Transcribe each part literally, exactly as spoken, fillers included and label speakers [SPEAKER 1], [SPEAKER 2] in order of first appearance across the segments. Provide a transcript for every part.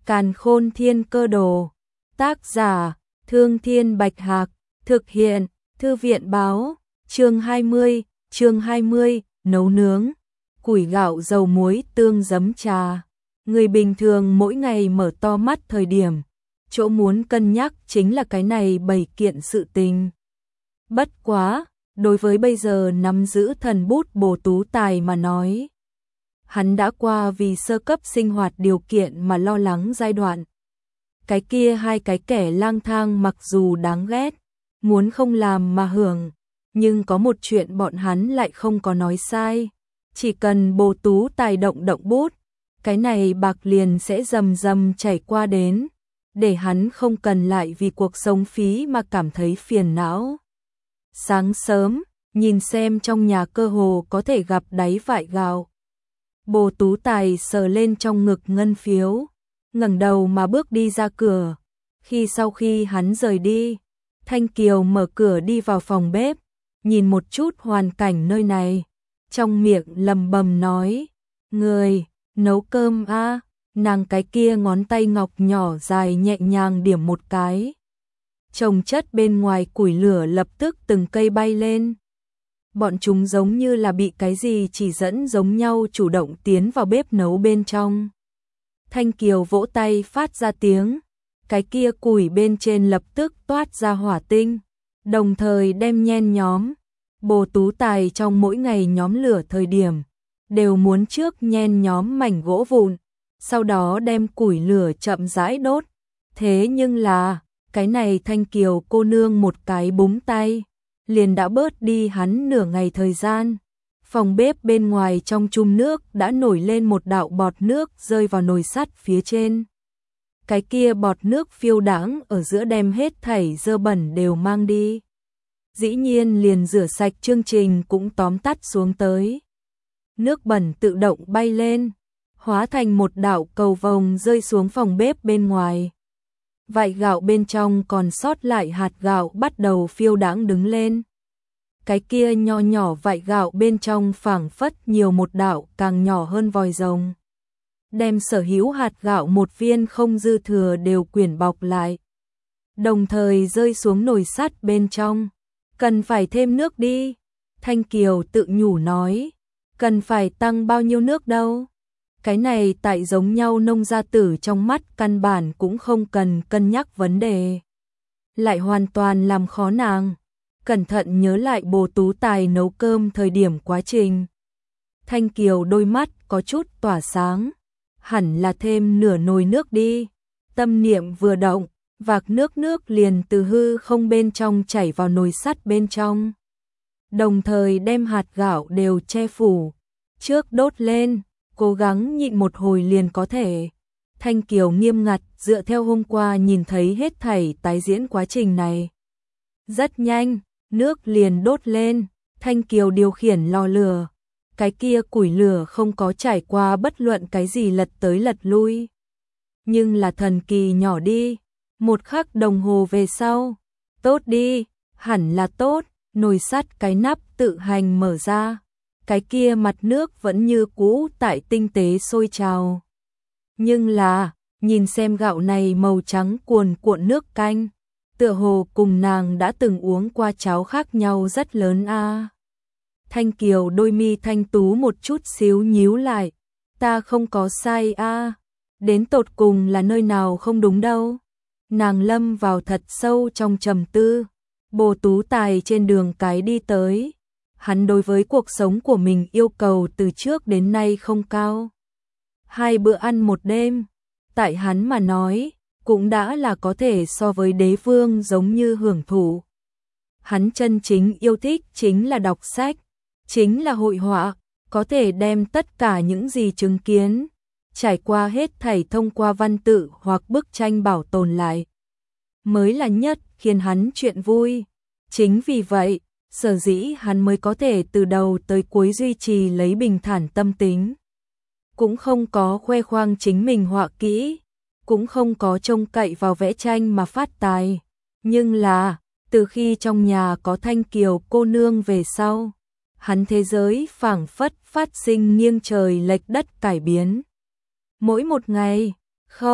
[SPEAKER 1] Càn Khôn Thiên Cơ Đồ. Tác giả: Thương Thiên Bạch Hạc. Thực hiện: Thư viện báo. Chương hai mươi, chương hai mươi, nấu nướng. Củi gạo dầu muối tương giấm trà. Người bình thường mỗi ngày mở to mắt thời điểm, chỗ muốn cân nhắc chính là cái này bảy kiện sự tình. Bất quá, đối với bây giờ nắm giữ thần bút Bồ Tú Tài mà nói, hắn đã qua vì sơ cấp sinh hoạt điều kiện mà lo lắng giai đoạn. Cái kia hai cái kẻ lang thang mặc dù đáng ghét, muốn không làm mà hưởng, nhưng có một chuyện bọn hắn lại không có nói sai. Chỉ cần Bồ Tú Tài động động bút, cái này bạc liền sẽ rầm rầm chảy qua đến, để hắn không cần lại vì cuộc sống phí mà cảm thấy phiền não. Sáng sớm, nhìn xem trong nhà cơ hồ có thể gặp đáy vại gạo. Bồ Tú Tài sờ lên trong ngực ngân phiếu, ngẩng đầu mà bước đi ra cửa. Khi sau khi hắn rời đi, Thanh Kiều mở cửa đi vào phòng bếp, nhìn một chút hoàn cảnh nơi này, trong miệng lầm bầm nói, người, nấu cơm a à? Nàng cái kia ngón tay ngọc nhỏ dài nhẹ nhàng điểm một cái. Chồng chất bên ngoài củi lửa lập tức từng cây bay lên. Bọn chúng giống như là bị cái gì chỉ dẫn giống nhau chủ động tiến vào bếp nấu bên trong. Thanh Kiều vỗ tay phát ra tiếng, cái kia củi bên trên lập tức toát ra hỏa tinh, đồng thời đem nhen nhóm. Bồ Tú Tài trong mỗi ngày nhóm lửa thời điểm, đều muốn trước nhen nhóm mảnh gỗ vụn, sau đó đem củi lửa chậm rãi đốt. Thế nhưng là, cái này Thanh Kiều cô nương một cái búng tay, liền đã bớt đi hắn nửa ngày thời gian. Phòng bếp bên ngoài trong chum nước đã nổi lên một đạo bọt nước rơi vào nồi sắt phía trên. Cái kia bọt nước phiêu đãng ở giữa đem hết thảy dơ bẩn đều mang đi. Dĩ nhiên liền rửa sạch chương trình cũng tóm tắt xuống tới. Nước bẩn tự động bay lên, hóa thành một đạo cầu vồng rơi xuống phòng bếp bên ngoài. Vại gạo bên trong còn sót lại hạt gạo bắt đầu phiêu đãng đứng lên. Cái kia nho nhỏ vại gạo bên trong phảng phất nhiều một đạo càng nhỏ hơn vòi rồng, đem sở hữu hạt gạo một viên không dư thừa đều quyển bọc lại, đồng thời rơi xuống nồi sắt bên trong. Cần phải thêm nước đi, Thanh Kiều tự nhủ nói, cần phải tăng bao nhiêu nước đâu. Cái này tại giống nhau nông gia tử trong mắt căn bản cũng không cần cân nhắc vấn đề. Lại hoàn toàn làm khó nàng, cẩn thận nhớ lại Bồ Tú Tài nấu cơm thời điểm quá trình. Thanh Kiều đôi mắt có chút tỏa sáng, hẳn là thêm nửa nồi nước đi. Tâm niệm vừa động, vạc nước nước liền từ hư không bên trong chảy vào nồi sắt bên trong. Đồng thời đem hạt gạo đều che phủ, trước đốt lên, cố gắng nhịn một hồi liền có thể. Thanh Kiều nghiêm ngặt dựa theo hôm qua nhìn thấy hết thảy tái diễn quá trình này. Rất nhanh, nước liền đốt lên, Thanh Kiều điều khiển lò lửa. Cái kia củi lửa không có trải qua bất luận cái gì lật tới lật lui. Nhưng là thần kỳ nhỏ đi, một khắc đồng hồ về sau. Tốt đi, hẳn là tốt, nồi sắt cái nắp tự hành mở ra. Cái kia mặt nước vẫn như cũ tại tinh tế sôi trào. Nhưng là, nhìn xem gạo này màu trắng cuồn cuộn nước canh, tựa hồ cùng nàng đã từng uống qua cháo khác nhau rất lớn a. À. Thanh Kiều đôi mi thanh tú một chút xíu nhíu lại, ta không có sai a, à. Đến tột cùng là nơi nào không đúng đâu. Nàng lâm vào thật sâu trong trầm tư. Bồ Tú Tài trên đường cái đi tới. Hắn đối với cuộc sống của mình yêu cầu từ trước đến nay không cao. Hai bữa ăn một đêm, tại hắn mà nói, cũng đã là có thể so với đế vương giống như hưởng thụ. Hắn chân chính yêu thích chính là đọc sách, chính là hội họa, có thể đem tất cả những gì chứng kiến, trải qua hết thảy thông qua văn tự hoặc bức tranh bảo tồn lại, mới là nhất khiến hắn chuyện vui. Chính vì vậy, sở dĩ hắn mới có thể từ đầu tới cuối duy trì lấy bình thản tâm tính. Cũng không có khoe khoang chính mình họa kỹ, cũng không có trông cậy vào vẽ tranh mà phát tài. Nhưng là, từ khi trong nhà có Thanh Kiều cô nương về sau, hắn thế giới phảng phất phát sinh nghiêng trời lệch đất cải biến. Mỗi một ngày, không,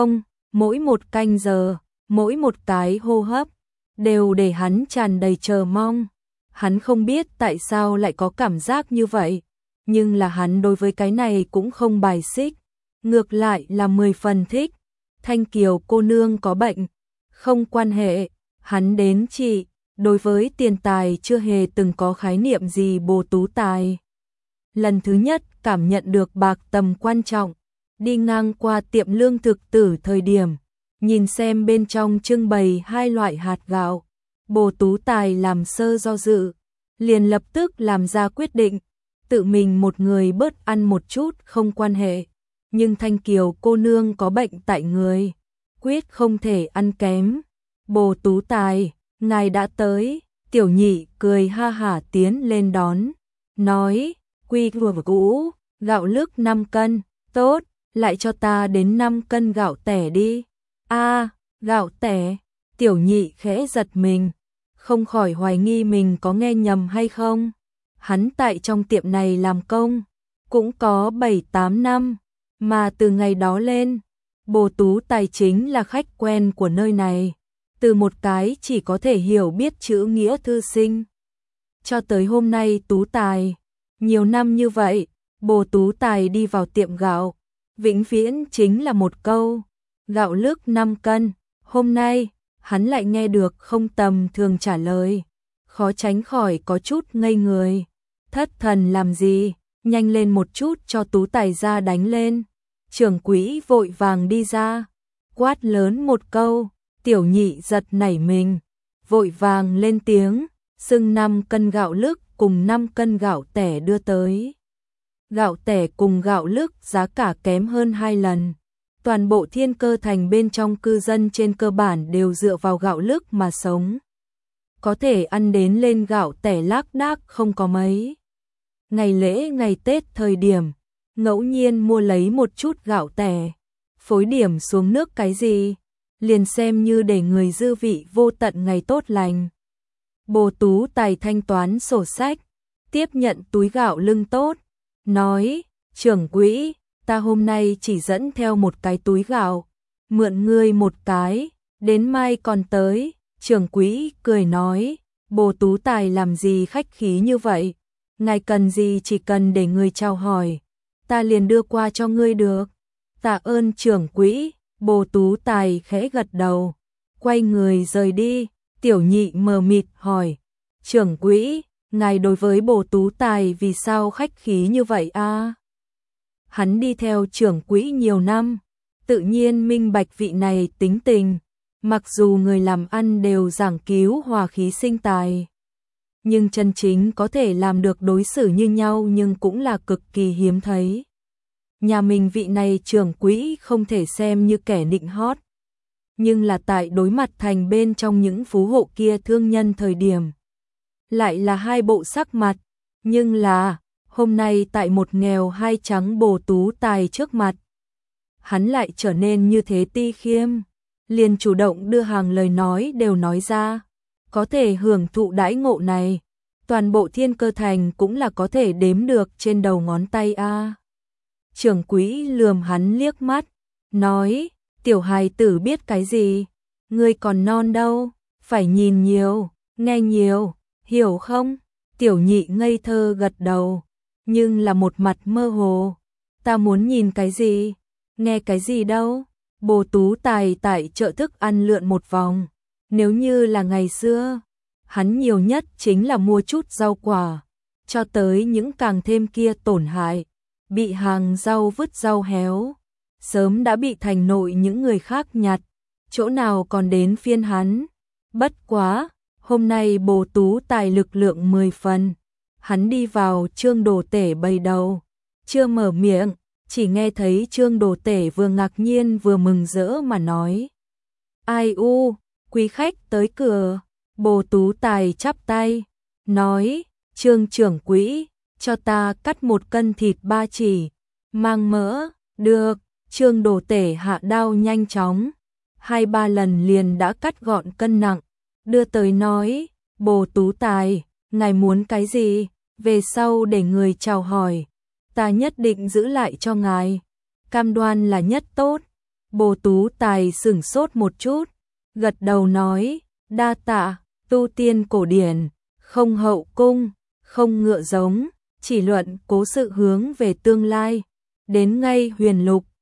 [SPEAKER 1] mỗi một canh giờ, mỗi một cái hô hấp, đều để hắn tràn đầy chờ mong. Hắn không biết tại sao lại có cảm giác như vậy, nhưng là hắn đối với cái này cũng không bài xích, ngược lại là mười phần thích. Thanh Kiều cô nương có bệnh, không quan hệ, hắn đến trị, đối với tiền tài chưa hề từng có khái niệm gì Bồ Tú Tài. Lần thứ nhất cảm nhận được bạc tầm quan trọng, đi ngang qua tiệm lương thực Tử thời điểm, nhìn xem bên trong trưng bày hai loại hạt gạo, Bồ Tú Tài làm sơ do dự, liền lập tức làm ra quyết định, tự mình một người bớt ăn một chút không quan hệ, nhưng Thanh Kiều cô nương có bệnh tại người, quyết không thể ăn kém. Bồ Tú Tài, ngài đã tới, Tiểu Nhị cười ha hả tiến lên đón, nói, quy vừa cũ, gạo lứt năm cân, tốt, lại cho ta đến năm cân gạo tẻ đi. A, gạo tẻ, Tiểu Nhị khẽ giật mình, không khỏi hoài nghi mình có nghe nhầm hay không. Hắn tại trong tiệm này làm công, cũng có bảy tám năm, mà từ ngày đó lên, Bồ Tú Tài chính là khách quen của nơi này, từ một cái chỉ có thể hiểu biết chữ nghĩa thư sinh, cho tới hôm nay Tú Tài. Nhiều năm như vậy, Bồ Tú Tài đi vào tiệm gạo, vĩnh viễn chính là một câu, gạo lứt năm cân, hôm nay, hắn lại nghe được không tầm thường trả lời, khó tránh khỏi có chút ngây người. Thất thần làm gì, nhanh lên một chút cho Tú Tài ra đánh lên. Trưởng quỹ vội vàng đi ra, quát lớn một câu, Tiểu Nhị giật nảy mình, vội vàng lên tiếng, xưng năm cân gạo lứt cùng năm cân gạo tẻ đưa tới. Gạo tẻ cùng gạo lứt giá cả kém hơn hai lần. Toàn bộ Thiên Cơ Thành bên trong cư dân trên cơ bản đều dựa vào gạo lứt mà sống. Có thể ăn đến lên gạo tẻ lác đác không có mấy. Ngày lễ ngày Tết thời điểm, ngẫu nhiên mua lấy một chút gạo tẻ, phối điểm xuống nước cái gì, liền xem như để người dư vị vô tận ngày tốt lành. Bồ Tú Tài thanh toán sổ sách, tiếp nhận túi gạo lưng tốt, nói, trưởng quỹ, ta hôm nay chỉ dẫn theo một cái túi gạo, mượn ngươi một cái, đến mai còn tới. Trưởng quỹ cười nói, Bồ Tú Tài làm gì khách khí như vậy, ngài cần gì chỉ cần để người chào hỏi, ta liền đưa qua cho ngươi được. Tạ ơn trưởng quỹ. Bồ Tú Tài khẽ gật đầu, quay người rời đi. Tiểu Nhị mờ mịt hỏi, trưởng quỹ, ngài đối với Bồ Tú Tài vì sao khách khí như vậy a? À? Hắn đi theo trưởng quỹ nhiều năm, tự nhiên minh bạch vị này tính tình, mặc dù người làm ăn đều giảng cứu hòa khí sinh tài, nhưng chân chính có thể làm được đối xử như nhau nhưng cũng là cực kỳ hiếm thấy. Nhà mình vị này trưởng quỹ không thể xem như kẻ nịnh hót, nhưng là tại đối mặt thành bên trong những phú hộ kia thương nhân thời điểm, lại là hai bộ sắc mặt, nhưng là hôm nay tại một nghèo hai trắng Bồ Tú Tài trước mặt, hắn lại trở nên như thế ti khiêm, liền chủ động đưa hàng lời nói đều nói ra, có thể hưởng thụ đãi ngộ này, toàn bộ Thiên Cơ Thành cũng là có thể đếm được trên đầu ngón tay a. À. Trưởng quỹ lườm hắn liếc mắt, nói, tiểu hài tử biết cái gì, ngươi còn non đâu, phải nhìn nhiều, nghe nhiều, hiểu không? Tiểu Nhị ngây thơ gật đầu, nhưng là một mặt mơ hồ, ta muốn nhìn cái gì, nghe cái gì đâu. Bồ Tú Tài tại chợ thức ăn lượn một vòng, nếu như là ngày xưa, hắn nhiều nhất chính là mua chút rau quả, cho tới những càng thêm kia tổn hại, bị hàng rau vứt rau héo, sớm đã bị thành nội những người khác nhặt, chỗ nào còn đến phiên hắn. Bất quá, hôm nay Bồ Tú Tài lực lượng mười phần, hắn đi vào Trương Đồ Tể bày đầu, chưa mở miệng, chỉ nghe thấy Trương Đồ Tể vừa ngạc nhiên vừa mừng rỡ mà nói, ai u, quý khách tới cửa. Bồ Tú Tài chắp tay, nói, Trương trưởng quỹ, cho ta cắt một cân thịt ba chỉ, mang mỡ. Được. Trương Đồ Tể hạ đao nhanh chóng, hai ba lần liền đã cắt gọn cân nặng, đưa tới nói, Bồ Tú Tài, ngài muốn cái gì, về sau để người chào hỏi, ta nhất định giữ lại cho ngài, cam đoan là nhất tốt. Bồ Tú Tài sửng sốt một chút, gật đầu nói, đa tạ, tu tiên cổ điển, không hậu cung, không ngựa giống, chỉ luận cố sự hướng về tương lai. Đến ngay huyền lục,